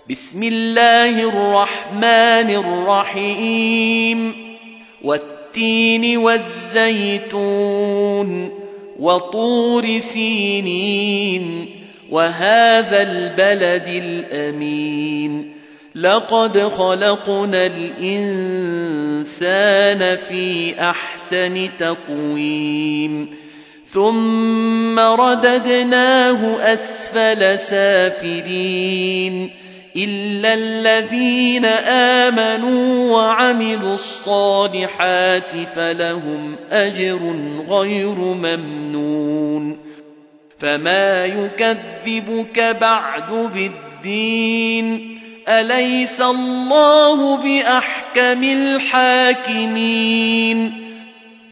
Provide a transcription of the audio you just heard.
بسم الله الرحمن الرحيم والتين والزيتون وطور سينين وهذا البلد الأمين لقد خلقنا الإنسان في أحسن تقويم ثم رددناه أسفل سافلين إلا الذين آمنوا وعملوا الصالحات فلهم أجر غير ممنون فما يكذبك بعد بالدين أليس الله بأحكم الحاكمين